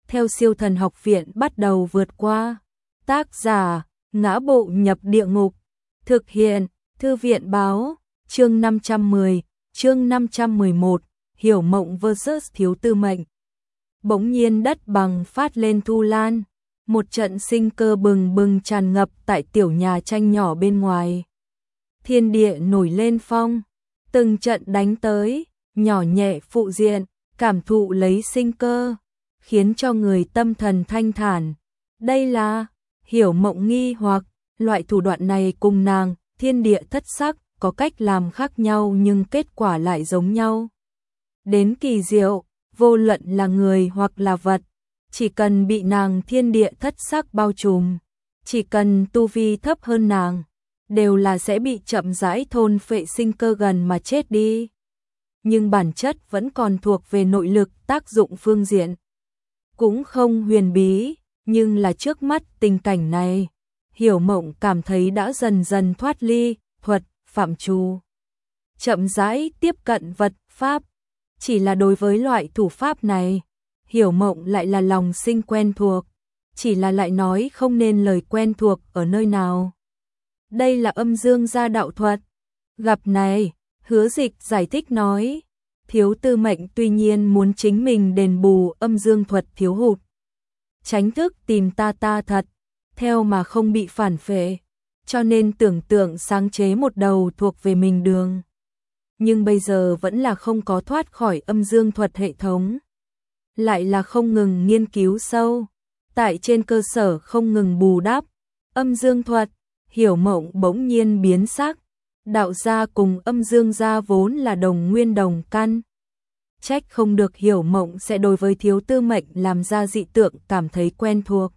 theo Siêu Thần Học Viện bắt đầu vượt qua. Tác giả: Ngã Bộ Nhập Địa Ngục. Thực hiện: Thư viện báo. Chương 510, chương 511, Hiểu Mộng vs Thiếu Tư Mệnh. Bỗng nhiên đất bằng phát lên thu lan, một trận sinh cơ bừng bừng tràn ngập tại tiểu nhà tranh nhỏ bên ngoài. Thiên địa nổi lên phong, từng trận đánh tới, nhỏ nhẹ phụ diện, cảm thụ lấy sinh cơ, khiến cho người tâm thần thanh thản. Đây là, Hiểu Mộng nghi hoặc, loại thủ đoạn này cùng nàng, thiên địa thất sắc, có cách làm khác nhau nhưng kết quả lại giống nhau. Đến kỳ diệu, vô luận là người hoặc là vật, chỉ cần bị nàng thiên địa thất sắc bao trùm, chỉ cần tu vi thấp hơn nàng, đều là sẽ bị chậm rãi thôn phệ sinh cơ gần mà chết đi. Nhưng bản chất vẫn còn thuộc về nội lực tác dụng phương diện. Cũng không huyền bí, nhưng là trước mắt tình cảnh này, Hiểu Mộng cảm thấy đã dần dần thoát ly thuật phạm trù, chậm rãi tiếp cận vật pháp. Chỉ là đối với loại thủ pháp này, Hiểu Mộng lại là lòng sinh quen thuộc, chỉ là lại nói không nên lời quen thuộc ở nơi nào. Đây là âm dương gia đạo thuật. Gặp này, Hứa Dịch giải thích nói, Thiếu Tư Mệnh tuy nhiên muốn chính mình đền bù âm dương thuật thiếu hụt, tránh thức tìm ta thật, theo mà không bị phản phệ, cho nên tưởng tượng sáng chế một đầu thuộc về mình đường. Nhưng bây giờ vẫn là không có thoát khỏi âm dương thuật hệ thống, lại là không ngừng nghiên cứu sâu, tại trên cơ sở không ngừng bù đắp âm dương thuật. Hiểu Mộng bỗng nhiên biến sắc, đạo gia cùng âm dương gia vốn là đồng nguyên đồng căn, trách không được Hiểu Mộng sẽ đối với Thiếu Tư Mệnh làm ra dị tượng cảm thấy quen thuộc.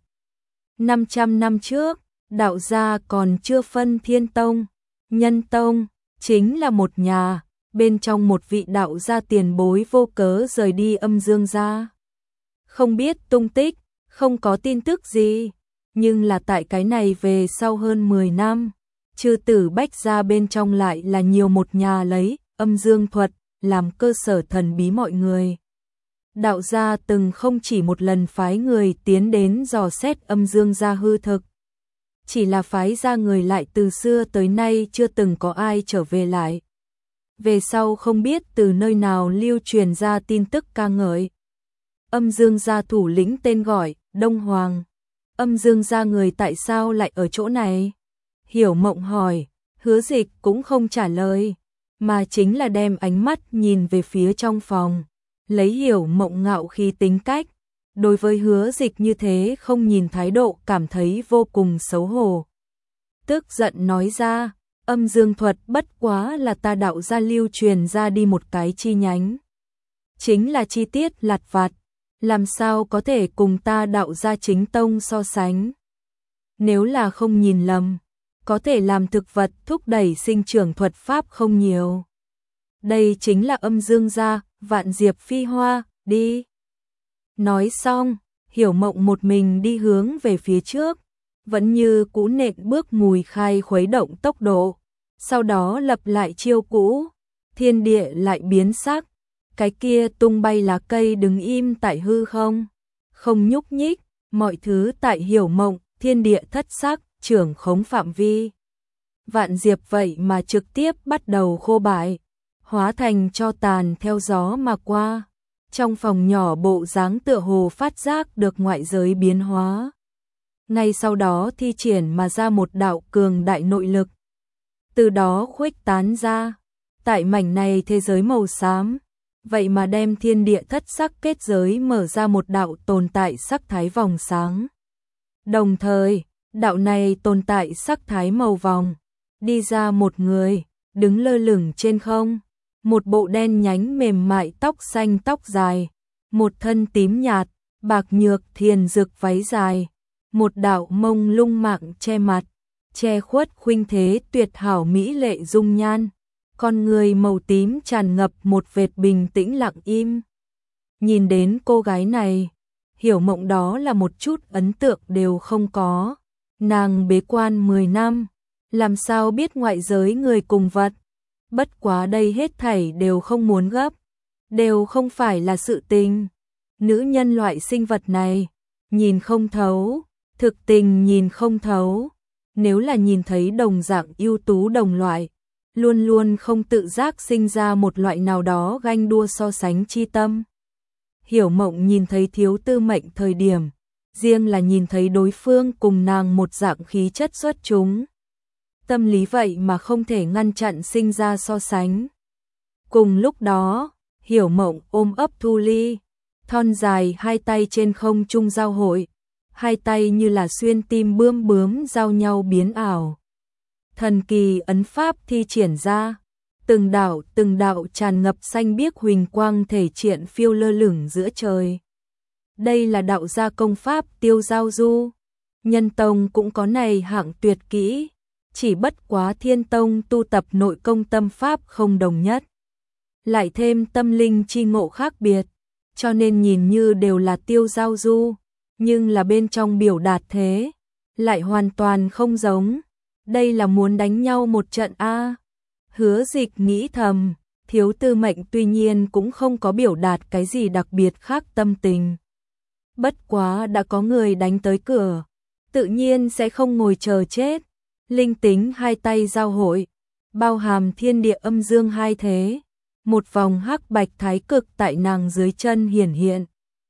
500 năm trước, đạo gia còn chưa phân Thiên Tông, Nhân Tông, chính là một nhà, bên trong một vị đạo gia tiền bối vô cớ rời đi âm dương gia. Không biết tung tích, không có tin tức gì, nhưng là tại cái này về sau hơn 10 năm, Chư Tử Bách gia bên trong lại là nhiều một nhà lấy âm dương thuật làm cơ sở thần bí mọi người. Đạo gia từng không chỉ một lần phái người tiến đến dò xét âm dương gia hư thực, chỉ là phái ra người lại từ xưa tới nay chưa từng có ai trở về lại. Về sau không biết từ nơi nào lưu truyền ra tin tức ca ngợi âm dương gia thủ lĩnh tên gọi Đông Hoàng. Âm dương gia người tại sao lại ở chỗ này? Hiểu Mộng hỏi, Hứa Dịch cũng không trả lời, mà chính là đem ánh mắt nhìn về phía trong phòng, lấy Hiểu Mộng ngạo khí tính cách, đối với Hứa Dịch như thế không nhìn thái độ cảm thấy vô cùng xấu hổ. Tức giận nói ra, âm dương thuật bất quá là ta đạo gia lưu truyền ra đi một cái chi nhánh, chính là chi tiết lặt vặt, làm sao có thể cùng ta đạo gia chính tông so sánh. Nếu là không nhìn lầm, có thể làm thực vật thúc đẩy sinh trưởng thuật pháp không nhiều. Đây chính là âm dương gia, Vạn Diệp Phi Hoa, đi. Nói xong, Hiểu Mộng một mình đi hướng về phía trước, vẫn như cũ nện bước mùi khai khuấy động tốc độ, sau đó lập lại chiêu cũ, thiên địa lại biến sắc, cái kia tung bay lá cây đứng im tại hư không, không nhúc nhích, mọi thứ tại Hiểu Mộng, thiên địa thất sắc, trưởng khống phạm vi. Vạn Diệp vậy mà trực tiếp bắt đầu khô bại, hóa thành tro tàn theo gió mà qua. Trong phòng nhỏ bộ dáng tựa hồ phát giác được ngoại giới biến hóa. Ngay sau đó thi triển mà ra một đạo cường đại nội lực. Từ đó khuếch tán ra, tại mảnh này thế giới màu xám, vậy mà đem thiên địa thất sắc kết giới mở ra một đạo tồn tại sắc thái vòng sáng. Đồng thời, đạo này tồn tại sắc thái màu vòng, đi ra một người, đứng lơ lửng trên không. Một bộ đen nhánh mềm mại tóc xanh tóc dài, một thân tím nhạt, bạc nhược thiền dược váy dài, một đạo mông lung mạng che mặt, che khuất khuynh thế tuyệt hảo mỹ lệ dung nhan, con người màu tím tràn ngập một vệt bình tĩnh lặng im. Nhìn đến cô gái này, Hiểu Mộng đó là một chút ấn tượng đều không có. Nàng bế quan 10 năm, làm sao biết ngoại giới người cùng vật. Bất quá đây hết thảy đều không muốn gấp, đều không phải là sự tình. nữ nhân loại sinh vật này, nhìn không thấu, thực tình nhìn không thấu. Nếu là nhìn thấy đồng dạng ưu tú đồng loại, luôn luôn không tự giác sinh ra một loại nào đó ganh đua so sánh chi tâm. Hiểu Mộng nhìn thấy Thiếu Tư Mệnh thời điểm, riêng là nhìn thấy đối phương cùng nàng một dạng khí chất xuất chúng. Tâm lý vậy mà không thể ngăn chặn sinh ra so sánh. Cùng lúc đó, Hiểu Mộng ôm ấp Thu Ly, thon dài hai tay trên không trung giao hội, hai tay như là xuyên tim bướm bướm giao nhau biến ảo. Thần kỳ ấn pháp thi triển ra, từng đạo tràn ngập xanh biếc huỳnh quang thể triển phiêu lơ lửng giữa trời. Đây là đạo gia công pháp Tiêu Giao Du, Nhân Tông cũng có này hạng tuyệt kỹ, chỉ bất quá Thiên Tông tu tập nội công tâm pháp không đồng nhất, lại thêm tâm linh chi ngộ khác biệt, cho nên nhìn như đều là Tiêu Giao Du, nhưng là bên trong biểu đạt thế lại hoàn toàn không giống. Đây là muốn đánh nhau một trận a. Hứa Dịch nghĩ thầm, Thiếu Tư Mệnh tuy nhiên cũng không có biểu đạt cái gì đặc biệt khác tâm tình. Bất quá đã có người đánh tới cửa, tự nhiên sẽ không ngồi chờ chết. Linh tính hai tay giao hội, bao hàm thiên địa âm dương hai thế, một vòng hắc bạch thái cực tại nàng dưới chân hiển hiện,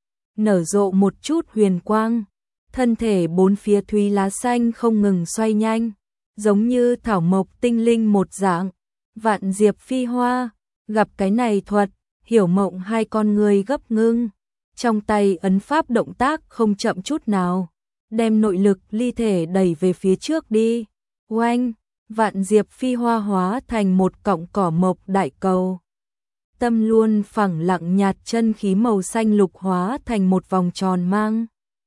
nở rộ một chút huyền quang, thân thể bốn phía thúy lá xanh không ngừng xoay nhanh, giống như thảo mộc tinh linh một dạng, vạn diệp phi hoa. Gặp cái này thuật, Hiểu Mộng hai con người gấp ngưng, trong tay ấn pháp động tác không chậm chút nào, đem nội lực ly thể đẩy về phía trước đi. Oanh, vạn diệp phi hoa hóa thành một cọng cỏ mộc đại cầu. Tâm luôn phẳng lặng nhạt chân khí màu xanh lục hóa thành một vòng tròn mang.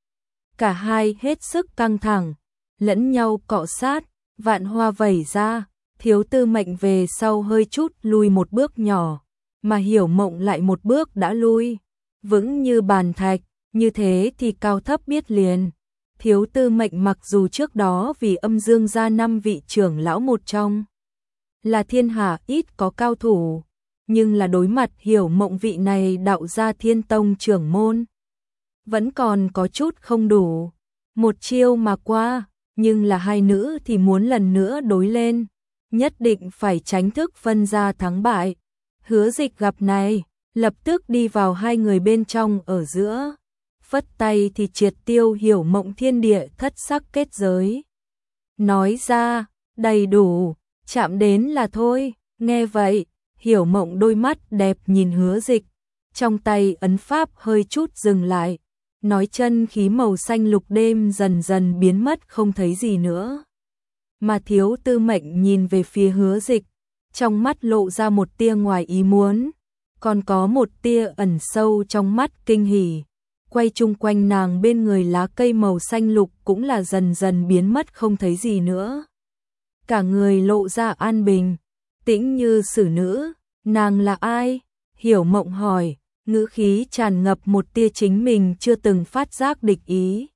Cả hai hết sức căng thẳng, lẫn nhau cọ sát, vạn hoa vẩy ra, Thiếu Tư Mệnh về sau hơi chút lùi một bước nhỏ, mà Hiểu Mộng lại một bước đã lui, vững như bàn thạch, như thế thì cao thấp biết liền. Thiếu Tư Mệnh mặc dù trước đó vì Âm Dương gia 5 vị trưởng lão một trong, là thiên hạ ít có cao thủ, nhưng là đối mặt Hiểu Mộng vị này đạo gia Thiên Tông trưởng môn, vẫn còn có chút không đủ. Một chiêu mà qua, nhưng là hai nữ thì muốn lần nữa đối lên, nhất định phải tránh thức phân ra thắng bại. Hứa Dịch gặp này, lập tức đi vào hai người bên trong ở giữa, phất tay thì triệt tiêu Hiểu Mộng thiên địa thất sắc kết giới. Nói ra, đầy đủ, chạm đến là thôi. Nghe vậy, Hiểu Mộng đôi mắt đẹp nhìn Hứa Dịch, trong tay ấn pháp hơi chút dừng lại, nói chân khí màu xanh lục đêm dần dần biến mất không thấy gì nữa. Mà Thiếu Tư Mệnh nhìn về phía Hứa Dịch, trong mắt lộ ra một tia ngoài ý muốn, còn có một tia ẩn sâu trong mắt kinh hỉ. Quay chung quanh nàng bên người lá cây màu xanh lục cũng là dần dần biến mất không thấy gì nữa. Cả người lộ ra an bình, tĩnh như xử nữ. Nàng là ai? Hiểu Mộng hỏi, ngữ khí tràn ngập một tia chính mình chưa từng phát giác địch ý.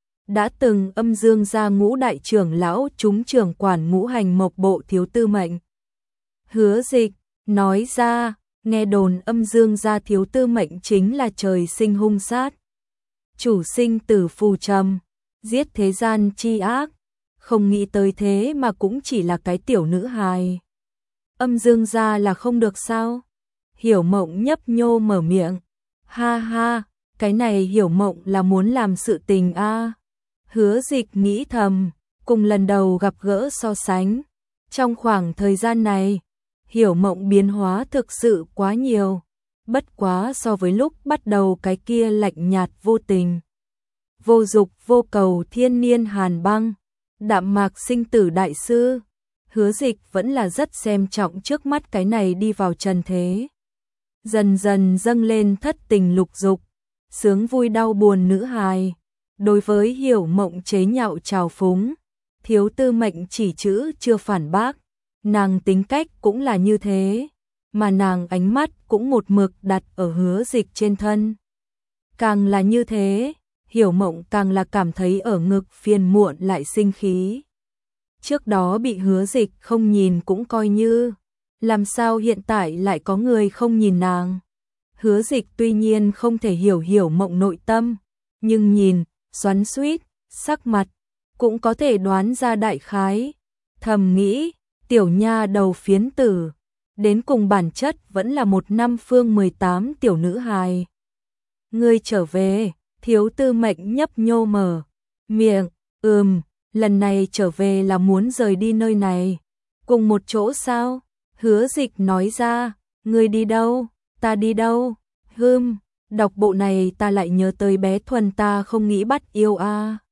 Đã từng Âm Dương gia ngũ đại trưởng lão chúng trưởng quản ngũ hành mộc bộ Thiếu Tư Mệnh. Hứa Dịch nói ra, nghe đồn Âm Dương gia Thiếu Tư Mệnh chính là trời sinh hung sát, chủ sinh tử phù trầm, giết thế gian chi ác, không nghĩ tới thế mà cũng chỉ là cái tiểu nữ hài. Âm Dương gia là không được sao? Hiểu Mộng nhấp nhô mở miệng. Ha ha, cái này Hiểu Mộng là muốn làm sự tình a. Hứa Dịch nghĩ thầm, cùng lần đầu gặp gỡ so sánh. Trong khoảng thời gian này, Hiểu Mộng biến hóa thực sự quá nhiều. Bất quá so với lúc bắt đầu cái kia lạnh nhạt vô tình, vô dục vô cầu thiên niên hàn băng, đạm mạc sinh tử đại sư, Hứa Dịch vẫn là rất xem trọng trước mắt cái này đi vào trần thế, dần dần dâng lên thất tình lục dục, sướng vui đau buồn nữ hài. Đối với Hiểu Mộng chế nhạo trào phúng, Thiếu Tư Mệnh chỉ chữ chưa phản bác, nàng tính cách cũng là như thế, mà nàng ánh mắt cũng một mực đặt ở Hứa Dịch trên thân. Càng là như thế, Hiểu Mộng càng là cảm thấy ở ngực phiền muộn lại sinh khí. Trước đó bị Hứa Dịch không nhìn cũng coi như, làm sao hiện tại lại có người không nhìn nàng? Hứa Dịch tuy nhiên không thể hiểu Mộng nội tâm, nhưng nhìn, xoắn xuýt, sắc mặt, cũng có thể đoán ra đại khái. Thầm nghĩ, tiểu nha đầu phiến tử, đến cùng bản chất vẫn là một năm phương 18 tiểu nữ hài. Ngươi trở về, Thiếu Tư Mệnh nhấp nhô mở miệng, lần này trở về là muốn rời đi nơi này. Cùng một chỗ sao? Hứa Dịch nói ra, ngươi đi đâu? Ta đi đâu? Đọc bộ này ta lại nhớ tới bé Thuần ta không nghĩ bắt yêu a.